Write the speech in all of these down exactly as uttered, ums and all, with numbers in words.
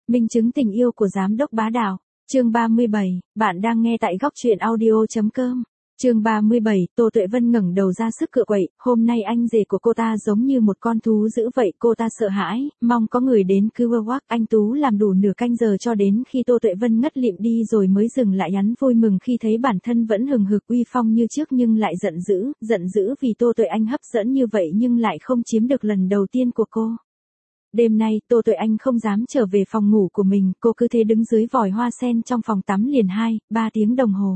Minh chứng tình yêu của giám đốc bá đạo. Chương ba mươi bảy, bạn đang nghe tại góc truyện audio chấm com. Chương ba mươi bảy, Tô Tuệ Vân ngẩng đầu ra sức cựa quậy, hôm nay anh rể của cô ta giống như một con thú dữ vậy, cô ta sợ hãi, mong có người đến cứu Wak. Anh Tú làm đủ nửa canh giờ cho đến khi Tô Tuệ Vân ngất lịm đi rồi mới dừng lại, hắn vui mừng khi thấy bản thân vẫn hừng hực uy phong như trước nhưng lại giận dữ, giận dữ vì Tô Tuệ Anh hấp dẫn như vậy nhưng lại không chiếm được lần đầu tiên của cô. Đêm nay, Tô Tuệ Anh không dám trở về phòng ngủ của mình, cô cứ thế đứng dưới vòi hoa sen trong phòng tắm liền hai, ba tiếng đồng hồ.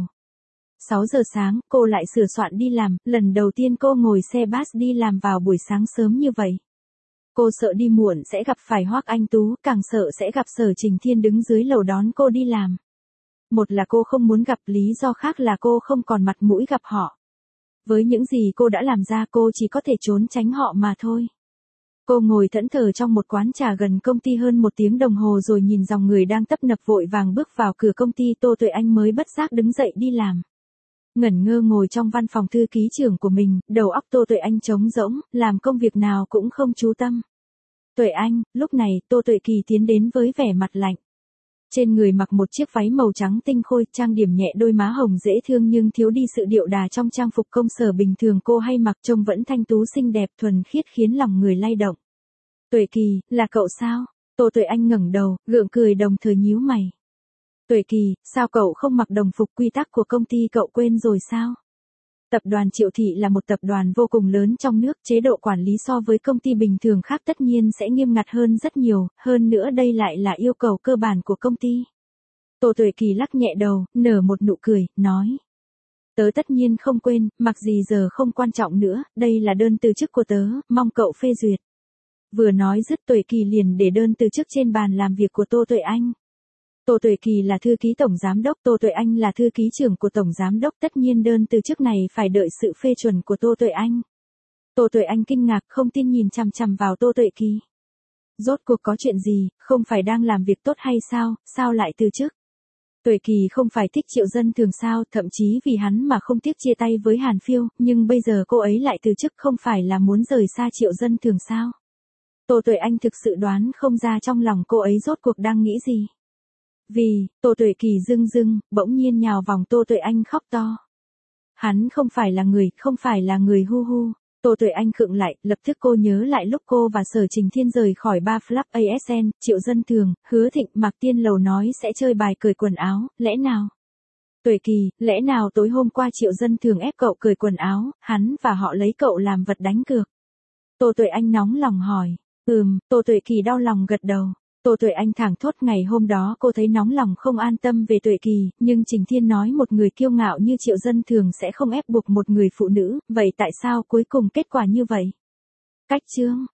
sáu giờ sáng, cô lại sửa soạn đi làm, lần đầu tiên cô ngồi xe bus đi làm vào buổi sáng sớm như vậy. Cô sợ đi muộn sẽ gặp phải Hoắc Anh Tú, càng sợ sẽ gặp Sở Trình Thiên đứng dưới lầu đón cô đi làm. Một là cô không muốn gặp, lý do khác là cô không còn mặt mũi gặp họ. Với những gì cô đã làm ra cô chỉ có thể trốn tránh họ mà thôi. Cô ngồi thẫn thờ trong một quán trà gần công ty hơn một tiếng đồng hồ rồi nhìn dòng người đang tấp nập vội vàng bước vào cửa công ty, Tô Tuệ Anh mới bất giác đứng dậy đi làm. Ngẩn ngơ ngồi trong văn phòng thư ký trưởng của mình, đầu óc Tô Tuệ Anh trống rỗng, làm công việc nào cũng không chú tâm. Tuệ Anh, lúc này, Tô Tuệ Kỳ tiến đến với vẻ mặt lạnh. Trên người mặc một chiếc váy màu trắng tinh khôi, trang điểm nhẹ đôi má hồng dễ thương nhưng thiếu đi sự điệu đà trong trang phục công sở bình thường cô hay mặc, trông vẫn thanh tú xinh đẹp thuần khiết khiến lòng người lay động. Tuệ Kỳ, là cậu sao? Tô Tuệ Anh ngẩng đầu, gượng cười đồng thời nhíu mày. Tuệ Kỳ, sao cậu không mặc đồng phục, quy tắc của công ty cậu quên rồi sao? Tập đoàn Triệu Thị là một tập đoàn vô cùng lớn trong nước, chế độ quản lý so với công ty bình thường khác tất nhiên sẽ nghiêm ngặt hơn rất nhiều, hơn nữa đây lại là yêu cầu cơ bản của công ty. Tô Tuệ Kỳ lắc nhẹ đầu, nở một nụ cười, nói. Tớ tất nhiên không quên, mặc gì giờ không quan trọng nữa, đây là đơn từ chức của tớ, mong cậu phê duyệt. Vừa nói dứt Tuệ Kỳ liền để đơn từ chức trên bàn làm việc của Tô Tuệ Anh. Tô Tuệ Kỳ là thư ký tổng giám đốc, Tô Tuệ Anh là thư ký trưởng của tổng giám đốc, tất nhiên đơn từ chức này phải đợi sự phê chuẩn của Tô Tuệ Anh. Tô Tuệ Anh kinh ngạc không tin nhìn chằm chằm vào Tô Tuệ Kỳ. Rốt cuộc có chuyện gì, không phải đang làm việc tốt hay sao, sao lại từ chức? Tuệ Kỳ không phải thích Triệu Dân Thường sao, thậm chí vì hắn mà không tiếc chia tay với Hàn Phiêu, nhưng bây giờ cô ấy lại từ chức, không phải là muốn rời xa Triệu Dân Thường sao? Tô Tuệ Anh thực sự đoán không ra trong lòng cô ấy rốt cuộc đang nghĩ gì. Vì, Tô Tuệ Kỳ dưng dưng, bỗng nhiên nhào vòng Tô Tuệ Anh khóc to. Hắn không phải là người, không phải là người hu hu. Tô Tuệ Anh khựng lại, lập tức cô nhớ lại lúc cô và Sở Trình Thiên rời khỏi bar Flap a ét en, Triệu Dân Thường, Hứa Thịnh, Mạc Tiên Lầu nói sẽ chơi bài cởi quần áo, lẽ nào? Tuệ Kỳ, lẽ nào tối hôm qua Triệu Dân Thường ép cậu cởi quần áo, hắn và họ lấy cậu làm vật đánh cược? Tô Tuệ Anh nóng lòng hỏi. Ừm, Tô Tuệ Kỳ đau lòng gật đầu. Tô Tuệ Anh thẳng thốt ngày hôm đó cô thấy nóng lòng không an tâm về Tuệ Kỳ, nhưng Trình Thiên nói một người kiêu ngạo như Triệu Dân Thường sẽ không ép buộc một người phụ nữ, vậy tại sao cuối cùng kết quả như vậy? Cách chương,